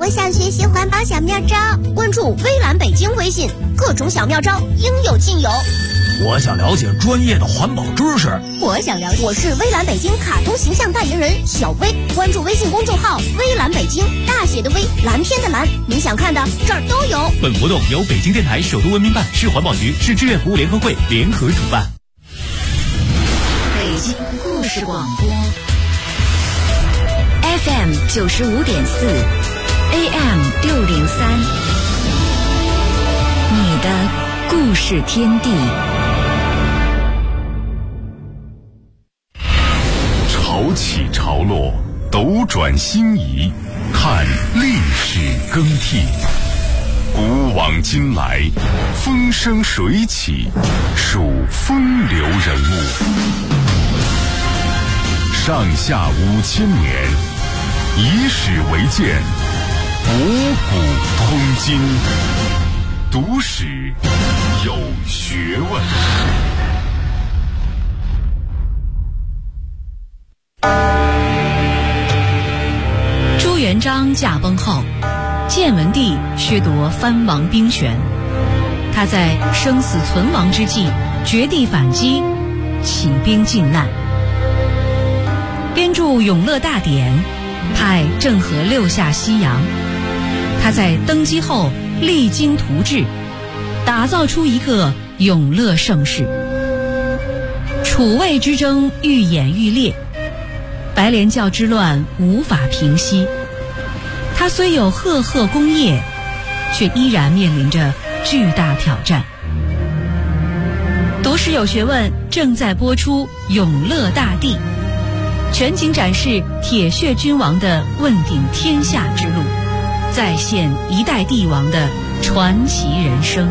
我想学习环保小妙招，关注微蓝北京微信，各种小妙招应有尽有。 我想了解专业的环保知识， 我想了解。我是微蓝北京卡通形象代言人小薇，关注微信公众号微蓝北京，大写的微，蓝天的蓝，你想看的这儿都有。 本活动由北京电台首都文明办、市环保局、市志愿服务联合会联合主办。 北京故事广播 FM 95.4 AM 603，你的故事天地。 潮起潮落，斗转星移，看历史更替。古往今来，风生水起，数风流人物。上下5000年，以史为鉴，博古通今，读史有学问。 朱元璋驾崩后，建文帝削夺藩王兵权，他在生死存亡之际绝地反击，起兵靖难，编著《永乐大典》，派郑和六下西洋。他在登基后励精图治，打造出一个永乐盛世。楚魏之争愈演愈烈，白莲教之乱无法平息。他虽有赫赫功业，却依然面临着巨大挑战。读史有学问正在播出《永乐大帝》，全景展示铁血君王的问鼎天下之路，再现一代帝王的传奇人生。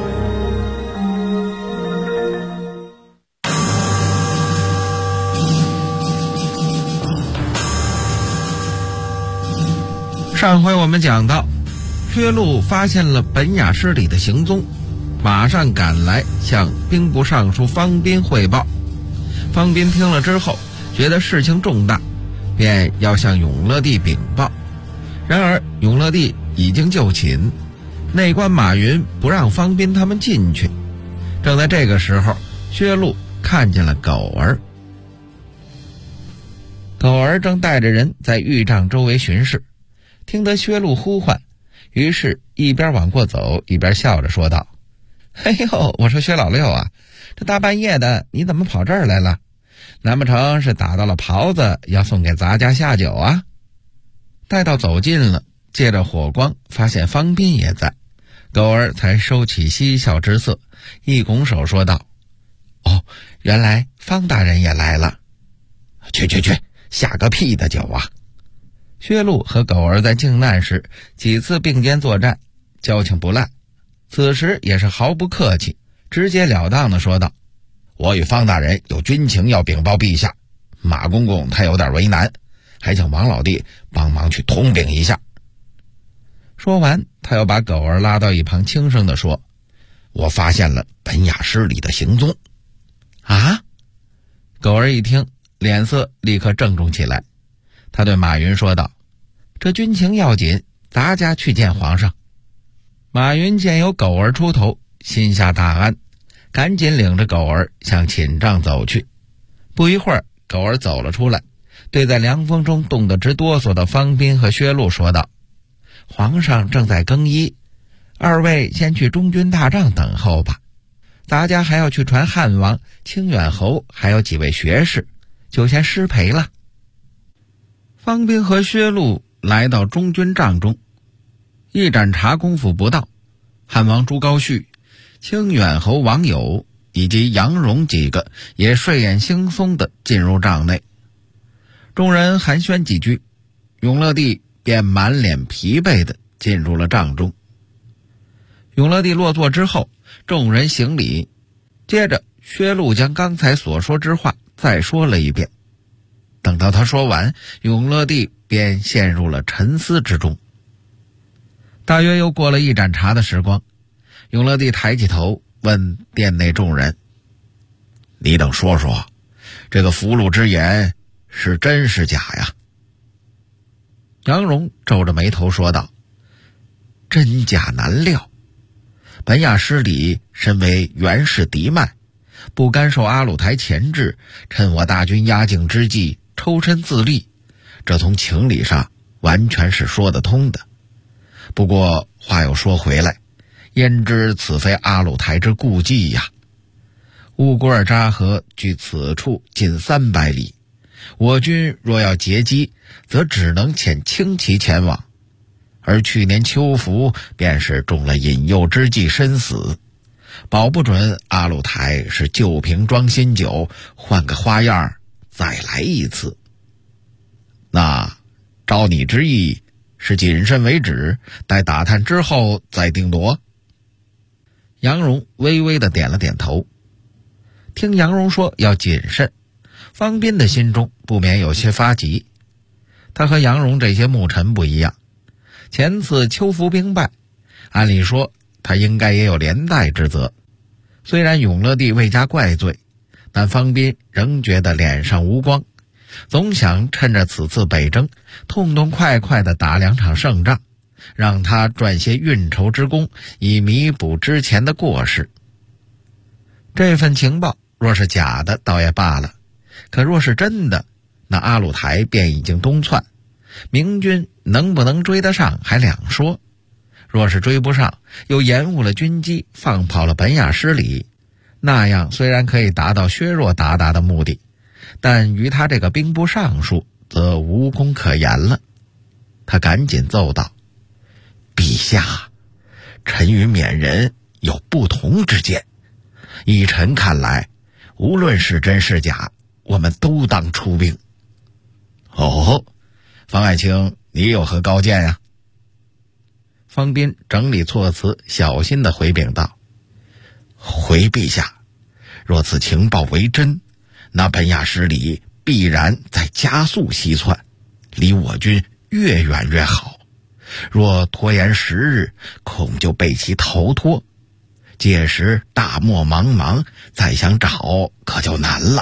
上回我们讲到，薛禄发现了本雅失里的行踪，马上赶来向兵部尚书方斌汇报。方斌听了之后，觉得事情重大，便要向永乐帝禀报。然而永乐帝已经就寝，内官马云不让方斌他们进去。正在这个时候，薛禄看见了狗儿。狗儿正带着人在御帐周围巡视，听得薛禄呼唤，于是一边往过走，一边笑着说道：“哎呦，我说薛老六啊，这大半夜的你怎么跑这儿来了？难不成是打到了袍子要送给咱家下酒啊？”待到走近了，借着火光发现方斌也在，狗儿才收起嬉笑之色，一拱手说道：“哦，原来方大人也来了。去，下个屁的酒啊！”薛禄和狗儿在靖难时几次并肩作战，交情不赖，此时也是毫不客气，直截了当地说道：“我与方大人有军情要禀报陛下，马公公他有点为难，还请王老弟帮忙去通禀一下。”说完，他又把狗儿拉到一旁，轻声地说：“我发现了本雅失里的行踪。”啊！狗儿一听，脸色立刻郑重起来。他对马云说道：“这军情要紧，咱家去见皇上。”马云见有狗儿出头，心下大安，赶紧领着狗儿向寝帐走去。不一会儿，狗儿走了出来，对在凉风中冻得直哆嗦的方斌和薛禄说道：“皇上正在更衣，二位先去中军大帐等候吧，咱家还要去传汉王、清远侯还有几位学士，就先失陪了。”方斌和薛禄来到中军帐中，一盏茶功夫不到，汉王朱高煦、清远侯王友以及杨荣几个也睡眼惺忪地进入帐内。众人寒暄几句，永乐帝便满脸疲惫地进入了帐中。永乐帝落座之后，众人行礼，接着薛禄将刚才所说之话再说了一遍。等到他说完，永乐帝便陷入了沉思之中。大约又过了一盏茶的时光，永乐帝抬起头问殿内众人：“你等说说，这个俘虏之言是真是假呀？”杨荣皱着眉头说道：“ 真假难料。本雅失礼身为袁氏嫡脉，不甘受阿鲁台钳制，趁我大军压境之际抽身自立，这从情理上完全是说得通的。不过话又说回来，焉知此非阿鲁台之故计呀？乌古尔扎河距此处近300里，我军若要截击，则只能遣轻骑前往，而去年秋服便是中了引诱之计身死，保不准阿鲁台是旧瓶装新酒，换个花样再来一次。那照你之意，是谨慎为止，待打探之后再定夺？杨荣微微地点了点头。听杨荣说要谨慎，方斌的心中不免有些发急。他和杨荣这些牧臣不一样，前次秋服兵败，按理说他应该也有连带之责。虽然永乐帝未加怪罪，但方斌仍觉得脸上无光，总想趁着此次北征痛痛快快地打2场胜仗，让他赚些运筹之功，以弥补之前的过失。这份情报若是假的倒也罢了，可若是真的，那阿鲁台便已经东窜，明军能不能追得上还两说。若是追不上，又延误了军机，放跑了本雅失礼，那样虽然可以达到削弱鞑靼的目的，但于他这个兵部尚书则无功可言了。他赶紧奏道：陛下，臣与缅人有不同之见，依臣看来，无论是真是假，我们都当出兵。哦，方爱卿，你有何高见呀？方斌整理措辞，小心地回禀道：回陛下，若此情报为真，那本雅失礼必然在加速西窜，离我军越远越好。若拖延10日，恐就被其逃脱，届时大漠茫茫，再想找可就难了。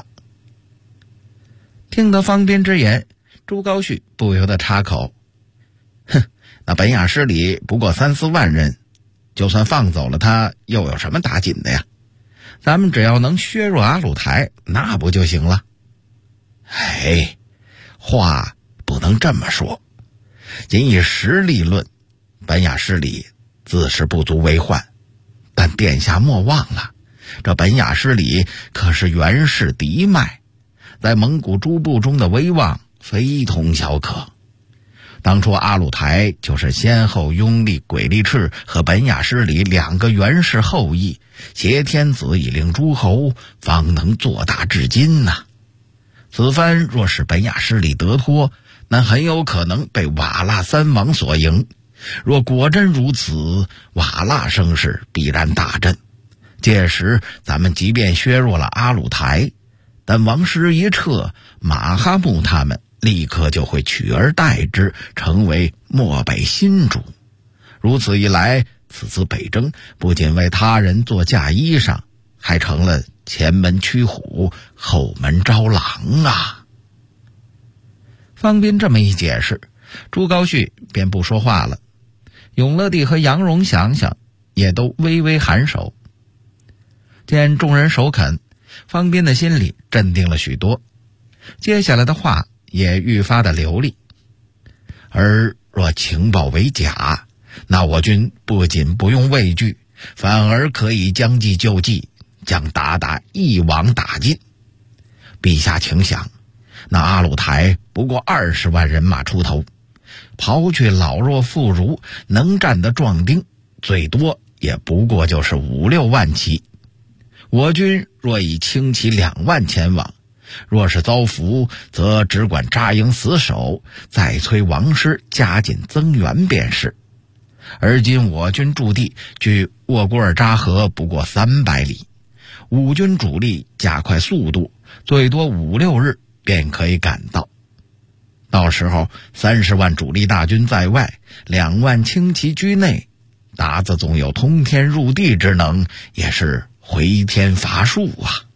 听得方斌之言，朱高煦不由得插口：哼，那本雅失礼不过3、4万人，就算放走了他，又有什么打紧的呀？咱们只要能削弱阿鲁台，那不就行了？哎，话不能这么说。仅以实力论，本雅失礼自是不足为患，但殿下莫忘了，这本雅失礼可是袁氏嫡脉，在蒙古诸部中的威望非同小可。当初阿鲁台就是先后拥立鬼力赤和本雅失礼2个袁氏后裔，挟天子以令诸侯，方能做大至今呐。此番若是本雅失礼得脱，那很有可能被瓦剌3王所赢。若果真如此，瓦剌声势必然大振。届时咱们即便削弱了阿鲁台，但王师一撤，马哈木他们立刻就会取而代之，成为漠北新主。如此一来，此次北征不仅为他人做嫁衣裳，还成了前门驱虎，后门招狼啊。方斌这么一解释，朱高煦便不说话了。永乐帝和杨荣想想，也都微微颔首。见众人首肯，方斌的心里镇定了许多，接下来的话也愈发的流利。而若情报为假，那我军不仅不用畏惧，反而可以将计就计，将鞑靼一网打尽。陛下请想，那阿鲁台不过20万人马出头，刨去老弱妇孺，能战的壮丁最多也不过就是5、6万骑。我军若以轻骑2万前往，若是遭俘，则只管扎营死守，再催王师加紧增援便是。而今我军驻地距沃古尔扎河不过300里，五军主力加快速度，最多5、6日便可以赶到。到时候30万主力大军在外，2万轻骑居内，鞑子总有通天入地之能，也是回天乏术啊。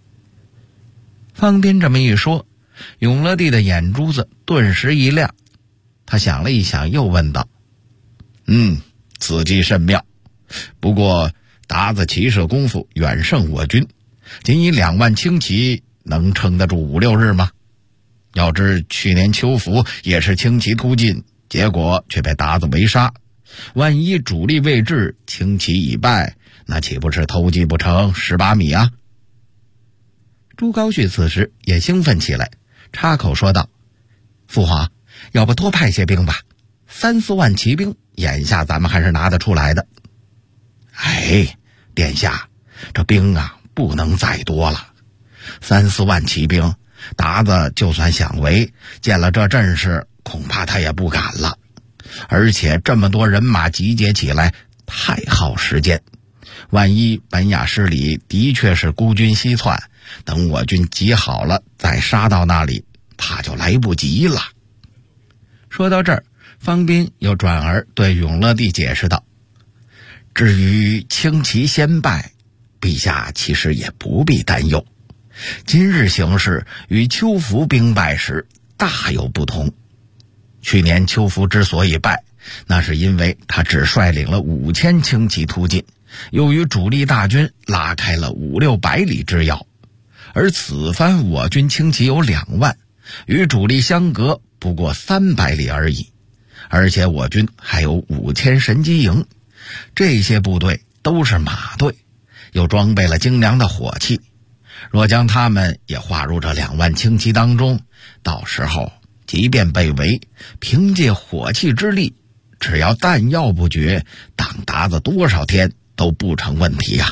方斌这么一说，永乐帝的眼珠子顿时一亮。他想了一想，又问道： 此计甚妙。不过鞑子骑射功夫远胜我军，仅以2万轻骑能撑得住5、6日吗？要知去年邱福也是轻骑突进，结果却被鞑子围杀。万一主力未至，轻骑已败，那岂不是偷鸡不成蚀米啊？朱高煦此时也兴奋起来，插口说道：父皇，要不多派些兵吧，3、4万骑兵，眼下咱们还是拿得出来的。哎，殿下，这兵啊不能再多了，3、4万骑兵，鞑子就算想围，见了这阵势，恐怕他也不敢了。而且这么多人马集结起来，太耗时间。万一本雅失里的确是孤军西窜，等我军集好了再杀到那里，怕就来不及了。说到这儿，方斌又转而对永乐帝解释道：至于轻骑先败，陛下其实也不必担忧，今日形势与邱福兵败时大有不同。去年邱福之所以败，那是因为他只率领了5000轻骑突进，又与主力大军拉开了5、600里之遥。而此番我军轻骑有2万，与主力相隔不过300里而已，而且我军还有5000神机营，这些部队都是马队，又装备了精良的火器，若将他们也划入这2万轻骑当中，到时候即便被围，凭借火器之力，只要弹药不绝，挡鞑子多少天都不成问题呀。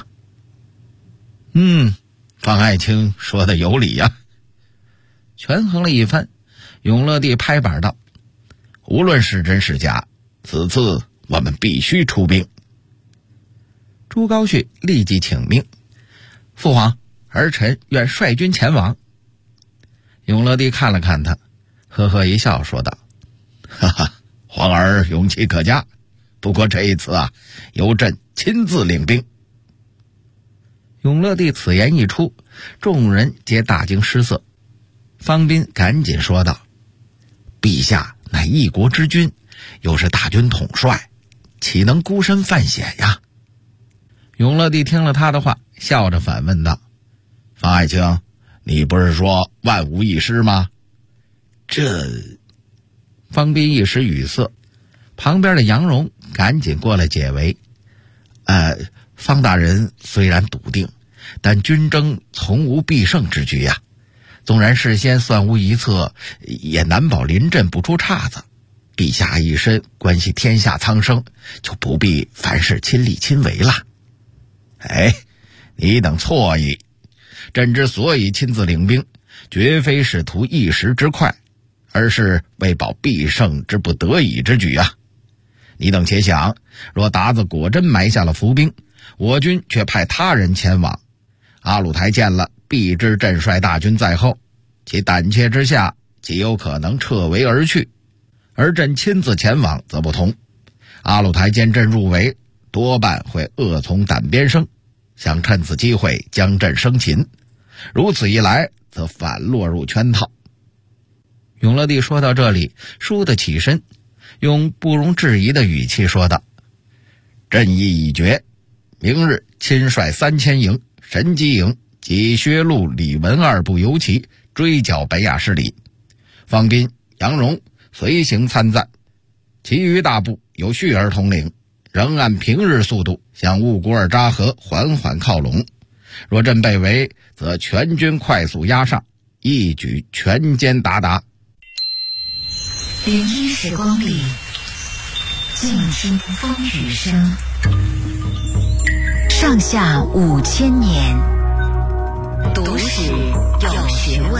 方爱卿说的有理呀。权衡了一番，永乐帝拍板道：无论是真是假，此次我们必须出兵。朱高煦立即请命：父皇，儿臣愿率军前往。永乐帝看了看他，呵呵一笑说道：哈哈，皇儿勇气可嘉，不过这一次啊，由朕亲自领兵。永乐帝此言一出，众人皆大惊失色。方斌赶紧说道：陛下乃一国之君，又是大军统帅，岂能孤身犯险呀？永乐帝听了他的话，笑着反问道：方爱卿，你不是说万无一失吗？这……方斌一时语塞，旁边的杨荣赶紧过来解围：方大人虽然笃定，但军争从无必胜之局呀，纵然事先算无一策，也难保临阵不出岔子。陛下一身关系天下苍生，就不必凡事亲力亲为了。你等错矣，朕之所以亲自领兵，绝非是图一时之快，而是为保必胜之不得已之举啊！你等且想，若鞑子果真埋下了伏兵，我军却派他人前往，阿鲁台见了必知朕率大军在后，其胆怯之下极有可能撤围而去。而朕亲自前往则不同，阿鲁台见朕入围，多半会恶从胆边生，想趁此机会将朕生擒，如此一来则反落入圈套。永乐帝说到这里，倏地起身，用不容置疑的语气说道：朕意已决，明日亲率3000营神机营及薛禄、李文2部游骑追剿北雅失里，方斌、杨荣随行参赞，其余大部由旭儿统领，仍按平日速度向兀古尔扎河缓缓靠拢。若朕被围，则全军快速压上，一举全歼鞑靼。 聆听时光里，静听风雨声。上下5000年，读史有学问。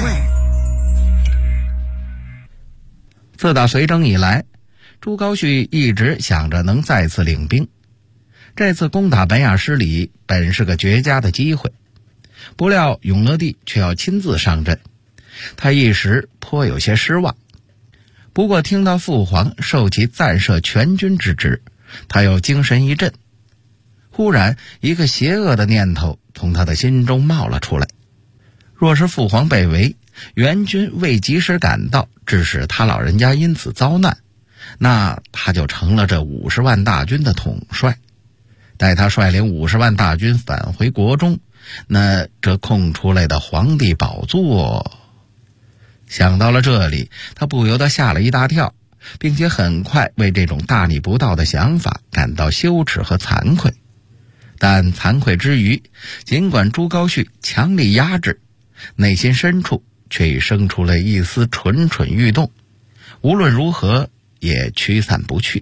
自打隋征以来，朱高煦一直想着能再次领兵。这次攻打本雅失里本是个绝佳的机会，不料永乐帝却要亲自上阵，他一时颇有些失望。不过听到父皇授其暂摄全军之职，他又精神一振。忽然一个邪恶的念头从他的心中冒了出来：若是父皇被围，援军未及时赶到，致使他老人家因此遭难， 那他就成了这50万大军的统帅。待他率领50万大军返回国中，那这空出来的皇帝宝座，想到了这里，他不由得吓了一大跳，并且很快为这种大逆不道的想法感到羞耻和惭愧。但惭愧之余，尽管朱高煦强力压制，内心深处却已生出了一丝蠢蠢欲动，无论如何也驱散不去。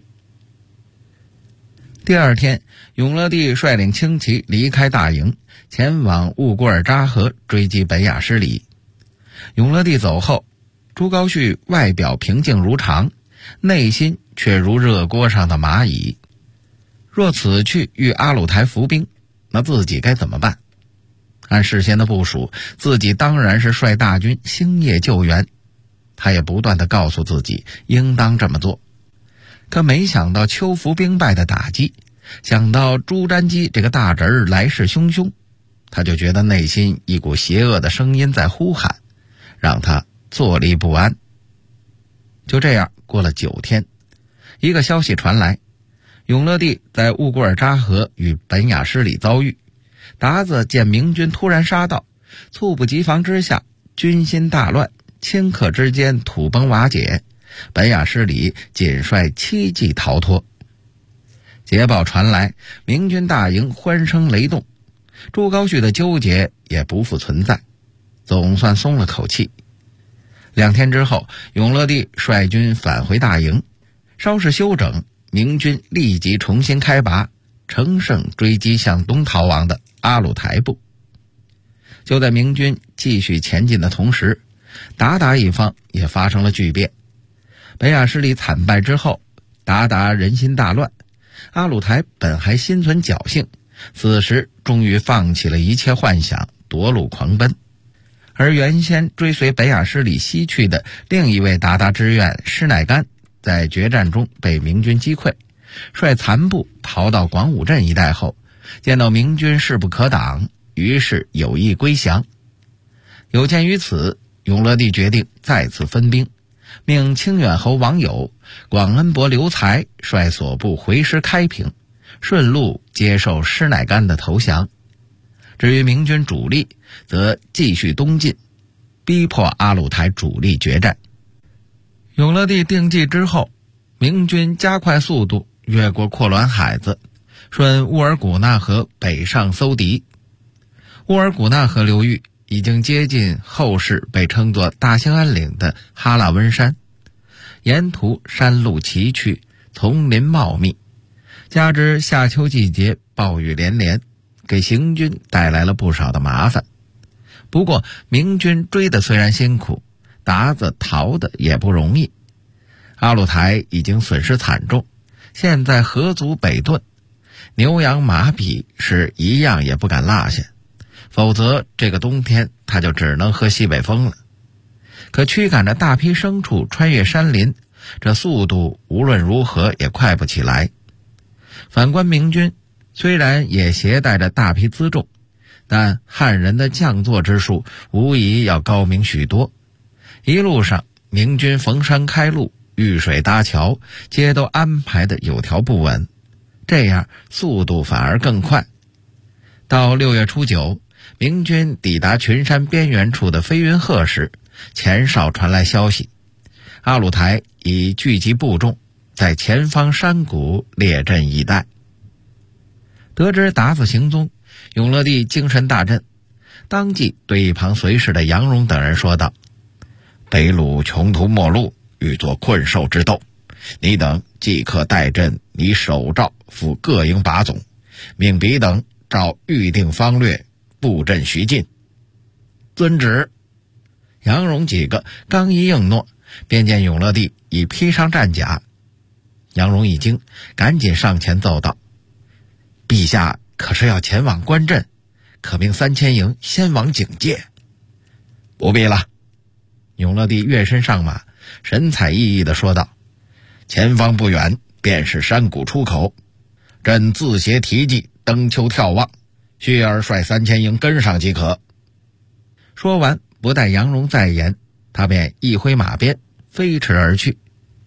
第二天，永乐帝率领轻骑离开大营，前往乌古尔扎河追击本雅失里。永乐帝走后，朱高煦外表平静如常，内心却如热锅上的蚂蚁。若此去与阿鲁台伏兵，那自己该怎么办？按事先的部署，自己当然是率大军星夜救援，他也不断地告诉自己应当这么做。可没想到秋服兵败的打击，想到朱瞻基这个大侄儿来势汹汹，他就觉得内心一股邪恶的声音在呼喊，让他坐立不安。就这样过了9天，一个消息传来，永乐帝在乌古尔扎河与本雅失里遭遇，达子见明军突然杀到，猝不及防之下，军心大乱，顷刻之间土崩瓦解，本雅失里仅率7骑逃脱。捷报传来，明军大营欢声雷动，朱高煦的纠结也不复存在，总算松了口气。2天之后，永乐帝率军返回大营，稍事休整，明军立即重新开拔，乘胜追击向东逃亡的阿鲁台部。就在明军继续前进的同时，鞑靼一方也发生了巨变。本雅失里惨败之后，鞑靼人心大乱，阿鲁台本还心存侥幸，此时终于放弃了一切幻想，夺路狂奔。而原先追随本雅失里西去的另一位鞑靼知院施乃干，在决战中被明军击溃，率残部逃到广武镇一带后，见到明军势不可挡，于是有意归降。有鉴于此，永乐帝决定再次分兵，命清远侯王友、广恩伯刘才率所部回师开平，顺路接受施乃干的投降。至于明军主力，则继续东进，逼迫阿鲁台主力决战。永乐帝定计之后，明军加快速度，越过阔滦海子，顺乌尔古纳河北上搜敌。乌尔古纳河流域已经接近后世被称作大兴安岭的哈拉温山，沿途山路崎岖，丛林茂密，加之夏秋季节暴雨连连，给行军带来了不少的麻烦。不过明军追的虽然辛苦，鞑子逃的也不容易。阿鲁台已经损失惨重，现在河卒北遁，牛羊马匹是一样也不敢落下，否则这个冬天他就只能喝西北风了。可驱赶着大批牲畜穿越山林，这速度无论如何也快不起来。反观明军，虽然也携带着大批辎重，但汉人的将作之术无疑要高明许多。一路上明军逢山开路，遇水搭桥，皆都安排的有条不紊，这样速度反而更快。到6月初9，明军抵达群山边缘处的飞云鹤时，前哨传来消息，阿鲁台已聚集部众，在前方山谷列阵以待。得知鞑子行踪，永乐帝精神大振，当即对一旁随侍的杨荣等人说道：北虏穷途末路，欲作困兽之斗，你等即刻带阵以首诏赴各营把总，命彼等照预定方略布阵徐进。遵旨。杨荣几个刚一应诺，便见永乐帝已披上战甲。杨荣一惊，赶紧上前奏道：陛下可是要前往观阵，可命3000营先往警戒。不必了。永乐帝跃身上马，神采奕奕地说道：前方不远便是山谷出口，朕自携提骑登丘眺望，需儿率3000营跟上即可。说完，不待杨荣再言，他便一挥马鞭飞驰而去。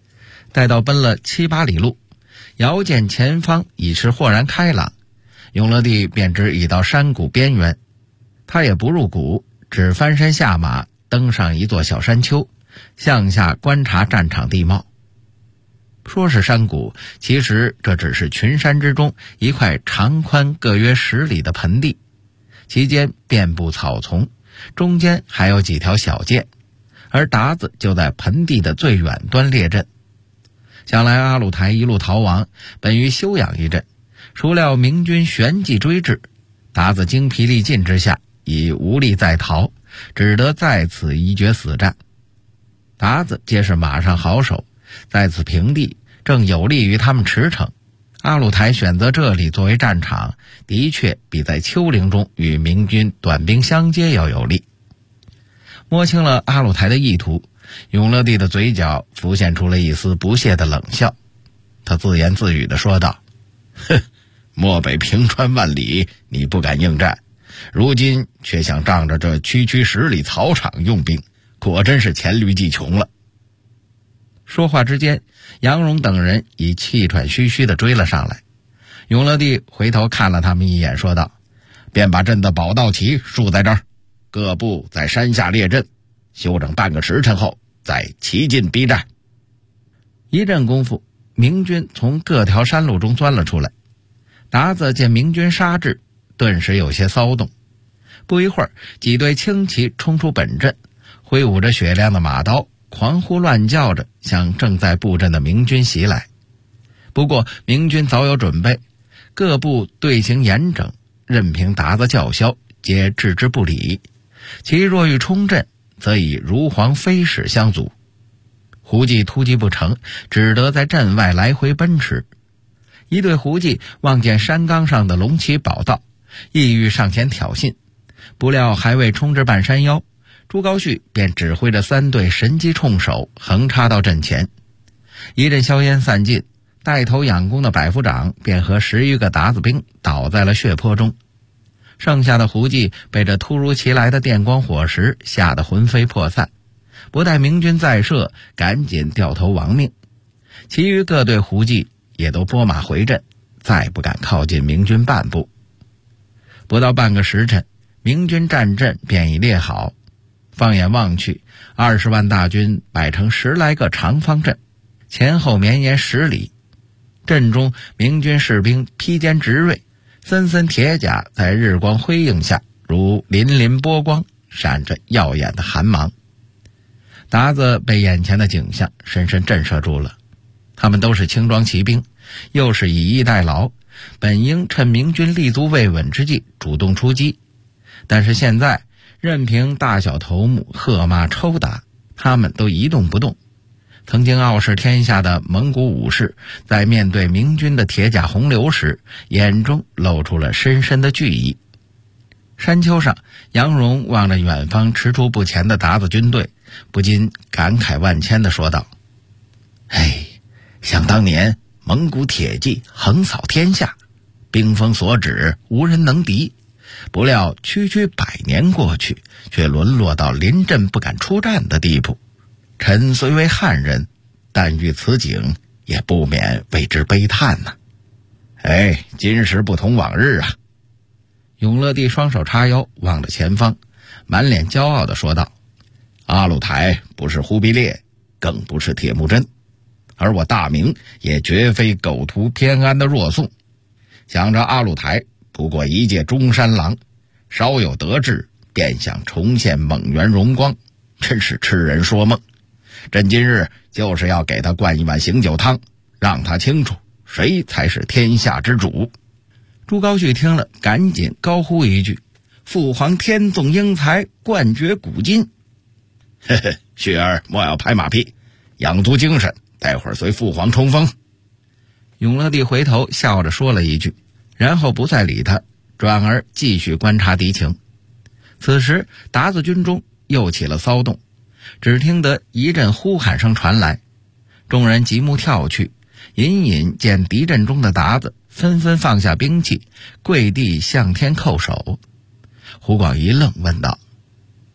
待到奔了7、8里路，遥见前方已是豁然开朗，永乐帝便知已到山谷边缘。他也不入谷，只翻身下马，登上一座小山丘，向下观察战场地貌。说是山谷，其实这只是群山之中一块长宽各约10里的盆地，其间遍布草丛，中间还有几条小涧，而鞑子就在盆地的最远端列阵。想来阿鲁台一路逃亡，本欲休养一阵，孰料明军旋即追至，鞑子精疲力尽之下，已无力再逃，只得在此一决死战。鞑子皆是马上好手，在此平地正有利于他们驰骋。阿鲁台选择这里作为战场，的确比在丘陵中与明军短兵相接要有利。摸清了阿鲁台的意图，永乐帝的嘴角浮现出了一丝不屑的冷笑，他自言自语地说道：哼，漠北平川万里，你不敢应战，如今却想仗着这区10里草场用兵，果真是黔驴技穷了。说话之间，杨荣等人已气喘吁吁地追了上来。永乐帝回头看了他们一眼，说道：便把朕的宝道旗竖在这儿，各部在山下列阵，休整半个时辰后再齐进逼战。一阵功夫，明军从各条山路中钻了出来。鞑子见明军杀至，顿时有些骚动。不一会儿，几队轻骑冲出本阵，挥舞着雪亮的马刀，狂呼乱叫着向正在布阵的明军袭来。不过明军早有准备，各部队形严整，任凭鞑子叫嚣，皆置之不理。其若欲冲阵，则以如簧飞矢相阻。胡骑突击不成，只得在阵外来回奔驰。一队胡骑望见山岗上的龙旗宝道，意欲上前挑衅，不料还未冲至半山腰，朱高煦便指挥着3队神机铳手横插到阵前。一阵硝烟散尽，带头仰攻的百夫长便和10余个鞑子兵倒在了血泊中。剩下的胡骑被这突如其来的电光火石吓得魂飞魄散，不待明军再射，赶紧掉头亡命。其余各队胡骑也都拨马回阵，再不敢靠近明军半步。不到半个时辰，明军战阵便已列好。放眼望去，20万大军摆成10来个长方阵，前后绵延10里。阵中明军士兵披坚执锐，森森铁甲在日光辉映下如粼粼波光，闪着耀眼的寒芒。鞑子被眼前的景象深深震慑住了。他们都是轻装骑兵，又是以逸待劳，本应趁明军立足未稳之际主动出击，但是现在任凭大小头目喝骂抽打，他们都一动不动。曾经傲视天下的蒙古武士，在面对明军的铁甲洪流时，眼中露出了深深的惧意。山丘上，杨荣望着远方踟蹰不前的鞑子军队，不禁感慨万千地说道：哎，想当年蒙古铁骑横扫天下，兵锋所指，无人能敌，不料区100年过去，却沦落到临阵不敢出战的地步。臣虽为汉人，但遇此景也不免为之悲叹呐。哎，今时不同往日啊。永乐帝双手叉腰，望着前方，满脸骄傲地说道：阿鲁台不是忽必烈，更不是铁木真，而我大明也绝非苟图偏安的弱宋。想着阿鲁台不过一介中山狼，稍有得志便想重现蒙元荣光，真是痴人说梦。朕今日就是要给他灌一碗醒酒汤，让他清楚谁才是天下之主。朱高煦听了，赶紧高呼一句：父皇天纵英才，冠绝古今。嘿嘿，煦儿莫要拍马屁，养足精神，待会儿随父皇冲锋。永乐帝回头笑着说了一句，然后不再理他，转而继续观察敌情。此时鞑子军中又起了骚动，只听得一阵呼喊声传来，众人急目跳去，隐隐见敌阵中的鞑子纷纷放下兵器，跪地向天叩首。胡广一愣，问道：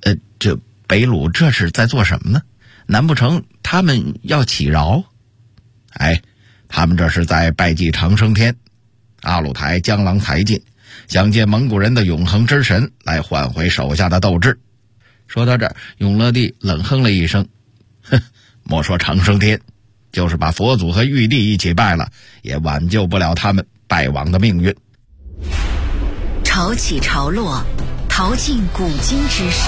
这北虏这是在做什么呢？难不成他们要起饶？ 他们这是在拜祭长生天，阿鲁台江郎才尽，想借蒙古人的永恒之神来换回手下的斗志。说到这儿，永乐帝冷哼了一声，莫说长生天，就是把佛祖和玉帝一起拜了，也挽救不了他们败亡的命运。 潮起潮落，淘尽古今之事，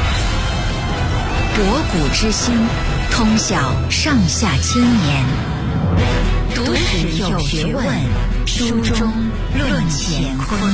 博古之心，通晓上下千年。读史有学问，书中论乾坤。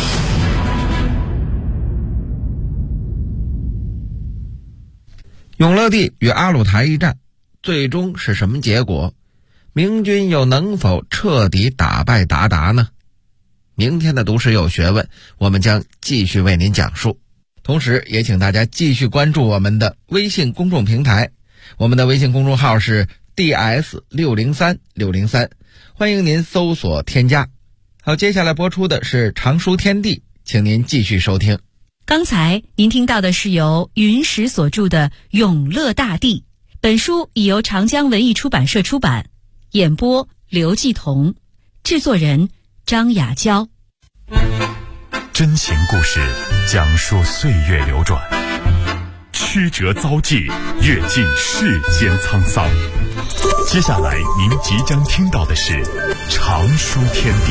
永乐帝与阿鲁台一战，最终是什么结果？明军又能否彻底打败鞑靼呢？明天的读史有学问，我们将继续为您讲述。同时也请大家继续关注我们的微信公众平台，我们的微信公众号是 DS603603，欢迎您搜索添加。好，接下来播出的是常书天地，请您继续收听。 刚才您听到的是由云石所著的《永乐大帝》，本书已由长江文艺出版社出版，演播刘继彤，制作人张雅娇。 真情故事讲述岁月流转，曲折遭际，阅尽世间沧桑。接下来您即将听到的是常书天地。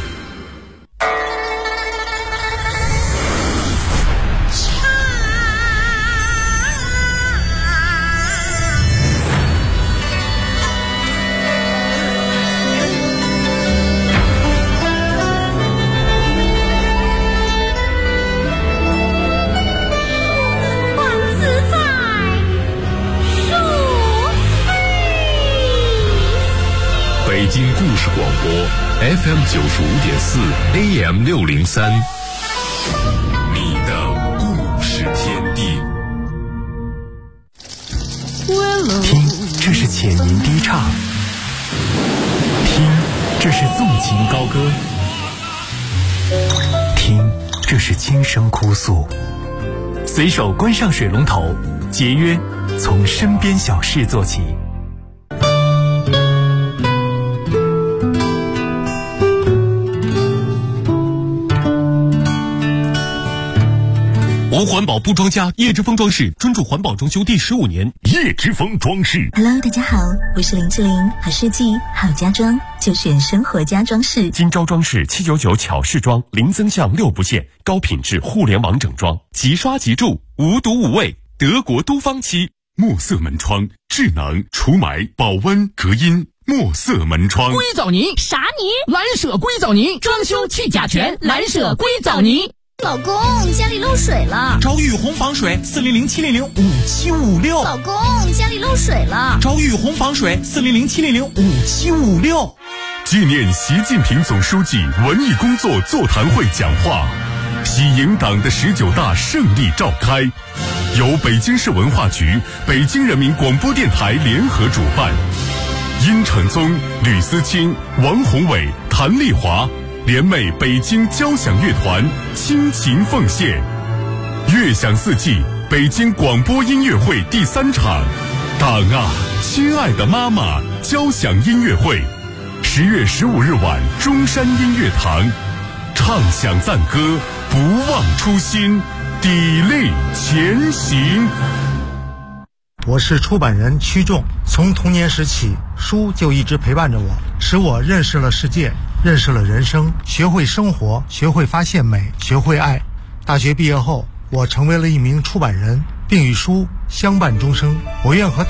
北京故事广播 FM 95.4 AM 603，你的故事天地。 听，这是浅吟低唱；听，这是纵情高歌；听，这是轻声哭诉。随手关上水龙头，节约从身边小事做起。 无环保不装家，叶之峰装饰专注环保装修第15年。 叶之峰装饰。 Hello， 大家好，我是林志玲。好设计好家装就选生活家装饰。 今朝装饰799巧饰装，零增项6不限，高品质互联网整装，即刷即住，无毒无味，德国都方漆。 墨色门窗，智能除霾、保温、隔音。墨色门窗。 硅藻泥啥泥？蓝舍硅藻泥，装修去甲醛，蓝舍硅藻泥。 老公，家里漏水了， 找雨虹防水400-700-5756。 老公，家里漏水了， 找雨虹防水400-700-5756。 纪念习近平总书记文艺工作座谈会讲话，喜迎党的19大胜利召开，由北京市文化局、北京人民广播电台联合主办，殷承宗、吕思清、王宏伟、谭丽华联袂北京交响乐团倾情奉献，乐享四季北京广播音乐会第3场，党啊，亲爱的妈妈交响音乐会，10月15日晚中山音乐堂，唱响赞歌，不忘初心，砥砺前行。 我是出版人曲仲，从童年时起，书就一直陪伴着我，使我认识了世界，认识了人生，学会生活，学会发现美，学会爱。大学毕业后，我成为了一名出版人，并与书相伴终生。我愿和